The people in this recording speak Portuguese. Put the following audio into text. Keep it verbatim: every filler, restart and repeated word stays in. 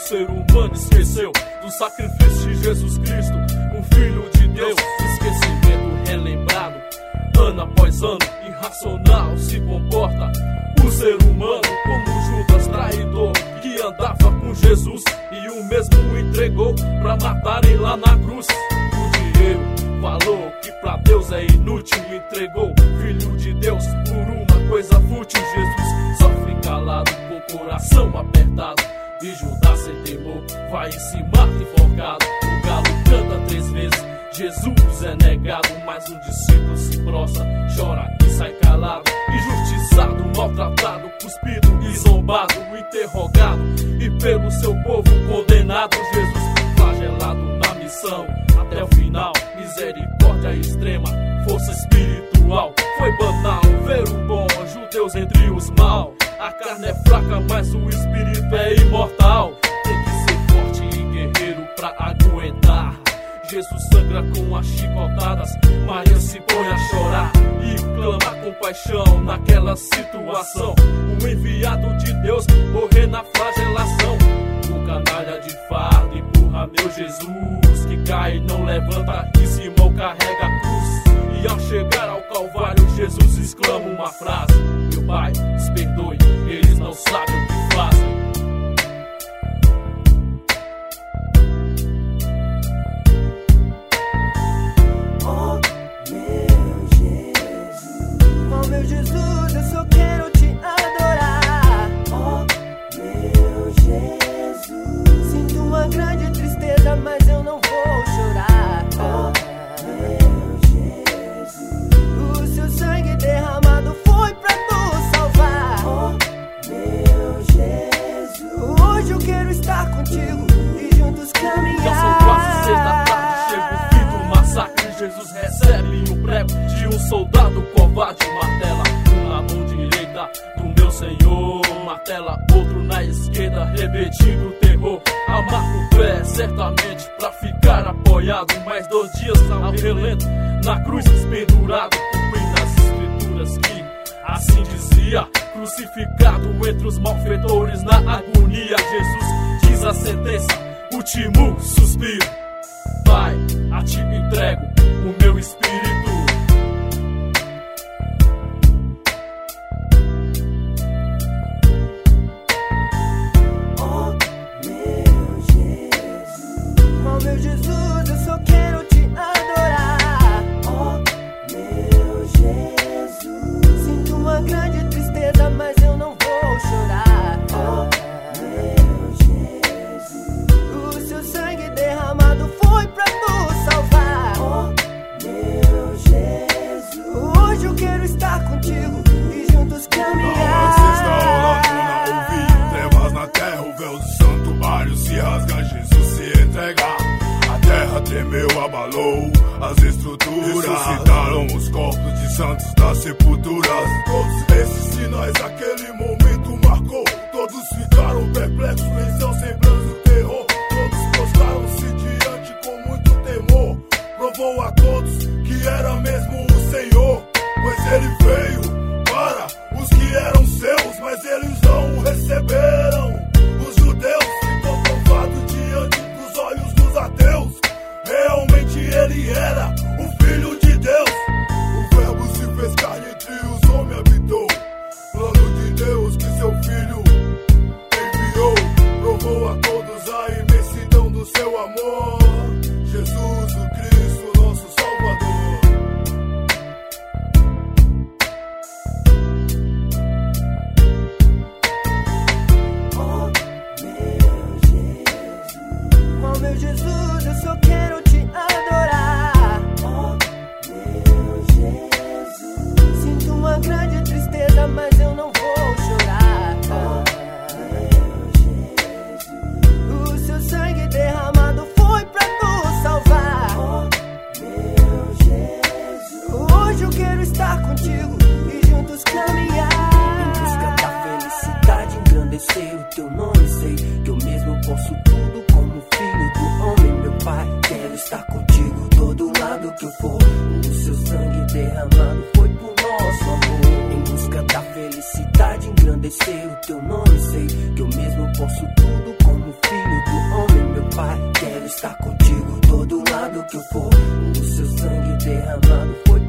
ser humano esqueceu do sacrifício de Jesus Cristo, o Filho de Deus. Esquecimento relembrado, ano após ano, irracional se comporta o ser humano, como Judas traidor que andava com Jesus e o mesmo entregou pra matarem lá na cruz. O dinheiro falou que pra Deus é inútil, entregou Filho de Deus por uma coisa fútil. Jesus sofre calado, com o coração apertado, e Judas sem temor vai e se mata enforcado. O galo canta três vezes, Jesus é negado, mas um discípulo se prostra, chora e sai calado. Injustiçado, maltratado, cuspido e zombado, interrogado e pelo seu povo condenado. Jesus flagelado na missão até o final, misericórdia extrema, força espiritual. Foi banal ver o bom, judeus entre os mal. A carne é fraca, mas o espírito é imortal. Tem que ser forte e guerreiro pra aguentar. Jesus sangra com as chicotadas, Maria se põe a chorar e clama compaixão naquela situação. O enviado de Deus morrer na flagelação. O canalha de fardo empurra meu Jesus, que cai e não levanta, e Simão carrega a cruz. E ao chegar ao Calvário, Jesus exclama uma frase: meu Pai, os perdoe, eles não sabem o que fazem. Meu Jesus, eu só quero te adorar. Oh, meu Jesus. Sinto uma grande tristeza, mas eu não vou chorar. Oh, meu Jesus. O seu sangue derramado foi pra nos salvar. Oh, meu Jesus. Hoje eu quero estar contigo e juntos caminhar. Já são quase seis da tarde, chega o fim do massacre. Jesus recebe um prego de um soldado covarde. Martela um na mão direita do meu Senhor, martela outro na esquerda, repetindo o terror. Amarra o pé certamente pra ficar apoiado, mais dois dias ao relento na cruz pendurado, cumprindo as escrituras que assim dizia: crucificado entre os malfeitores na agonia. Jesus diz a sentença, último suspiro: Pai, a ti entrego o meu espírito. Meu Jesus, eu só quero te adorar. Oh, meu Jesus. Sinto uma grande tristeza, mas eu não vou chorar. Oh, meu Jesus. O seu sangue derramado foi pra nos salvar. Oh, meu Jesus. Hoje eu quero estar contigo e juntos caminhar. Na sexta hora, ouvi trevas na terra, o véu do santuário se rasga, Jesus se entrega. A terra tremeu, abalou as estruturas, ressuscitaram os corpos de santos das sepulturas. Todos esses sinais aquele momento marcou. Todos ficaram perplexos em seu semblante o terror. Todos prostraram-se diante com muito temor. Provou a todos que era mesmo o Senhor, pois ele veio para os que eram seus, mas eles não o receberam. Os judeus ficou provado diante dos olhos dos ateus. Realmente ele era o Filho de Deus. O verbo se fez carne, entre os homens habitou. Plano de Deus que seu Filho enviou. Provou a todos a imensidão do seu amor. Jesus o Cristo, nosso Salvador. Oh, meu Jesus. Oh, meu Jesus, eu só quero te adorar. Oh, meu Jesus. Sinto uma grande tristeza, mas eu não vou chorar. Oh, meu Jesus. O seu sangue derramado foi pra nos salvar. Oh, meu Jesus. Hoje eu quero estar contigo e juntos caminhar. Em busca da felicidade, engrandecer o teu nome. Sei que eu mesmo posso tudo como filho do homem, meu Pai. Quero estar contigo todo lado que eu for. O seu sangue derramado foi por nosso amor. Em busca da felicidade, engrandecer o teu nome. Sei que eu mesmo posso tudo como filho estar contigo todo lado que eu for. O seu sangue derramado foi